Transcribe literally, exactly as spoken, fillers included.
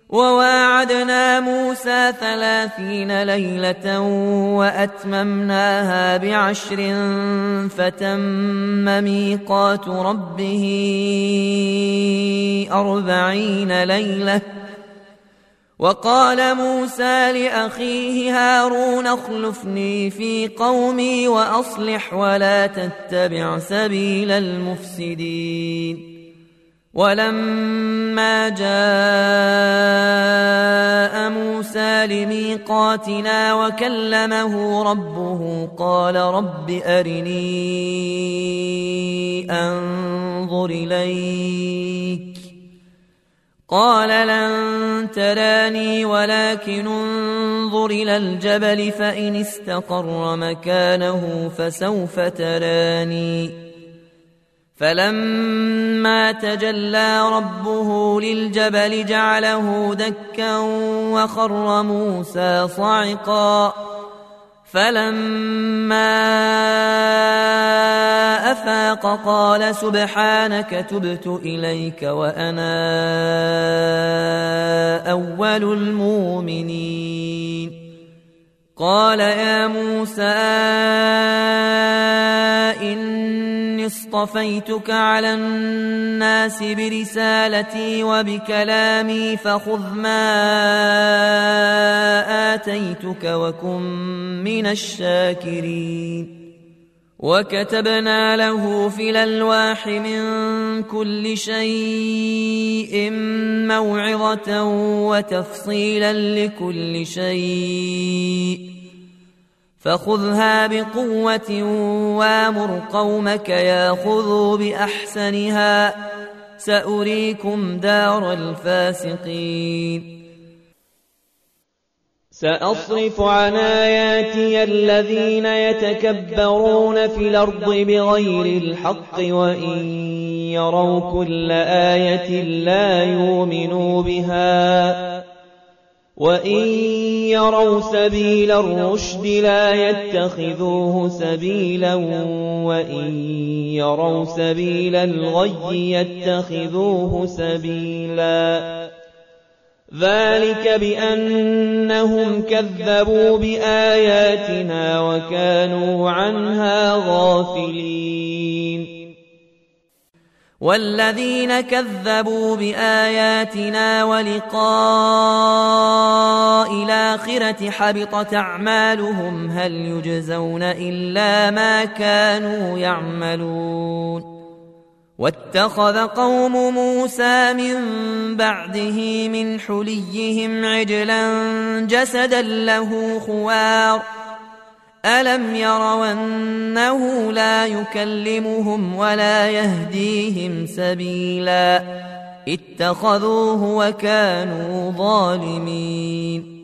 وواعدنا موسى ثلاثين ليلة وأتممناها بعشر فتم ميقات ربه أربعين ليلة. وقال موسى لأخيه هارون اخلفني في قومي وأصلح ولا تتبع سبيل المفسدين. ولما جاء موسى لميقاتنا وكلمه ربه قال رب أرني أنظر إليك قال لن تراني ولكن انظر إلى الجبل فإن استقر مكانه فسوف تراني. فلما تجلى ربه للجبل جعله دكا وخر موسى صعقا. فلما أفاق قال سبحانك تبت إليك وأنا أول المؤمنين. قال يا موسى إني اصطفيتك على الناس برسالتي وبكلامي فخذ ما آتيتك وكن من الشاكرين. وكتبنا له في الألواح من كل شيء موعظة وتفصيلا لكل شيء فخذها بقوة وامر قومك ياخذوا بأحسنها سأريكم دار الفاسقين. سأصرف عن آياتي الذين يتكبرون في الأرض بغير الحق وإن يروا كل آية لا يؤمنوا بها وإن يروا سبيل الرشد لا يتخذوه سبيلا وإن يروا سبيل الغي يتخذوه سبيلا. ذلك بأنهم كذبوا بآياتنا وكانوا عنها غافلين. والذين كذبوا بآياتنا ولقاء الآخرة حبطت أعمالهم هل يجزون إلا ما كانوا يعملون. واتخذ قوم موسى من بعده من حليهم عجلا جسدا له خوار ألم يروا أنه لا يكلمهم ولا يهديهم سبيلا اتخذوه وكانوا ظالمين.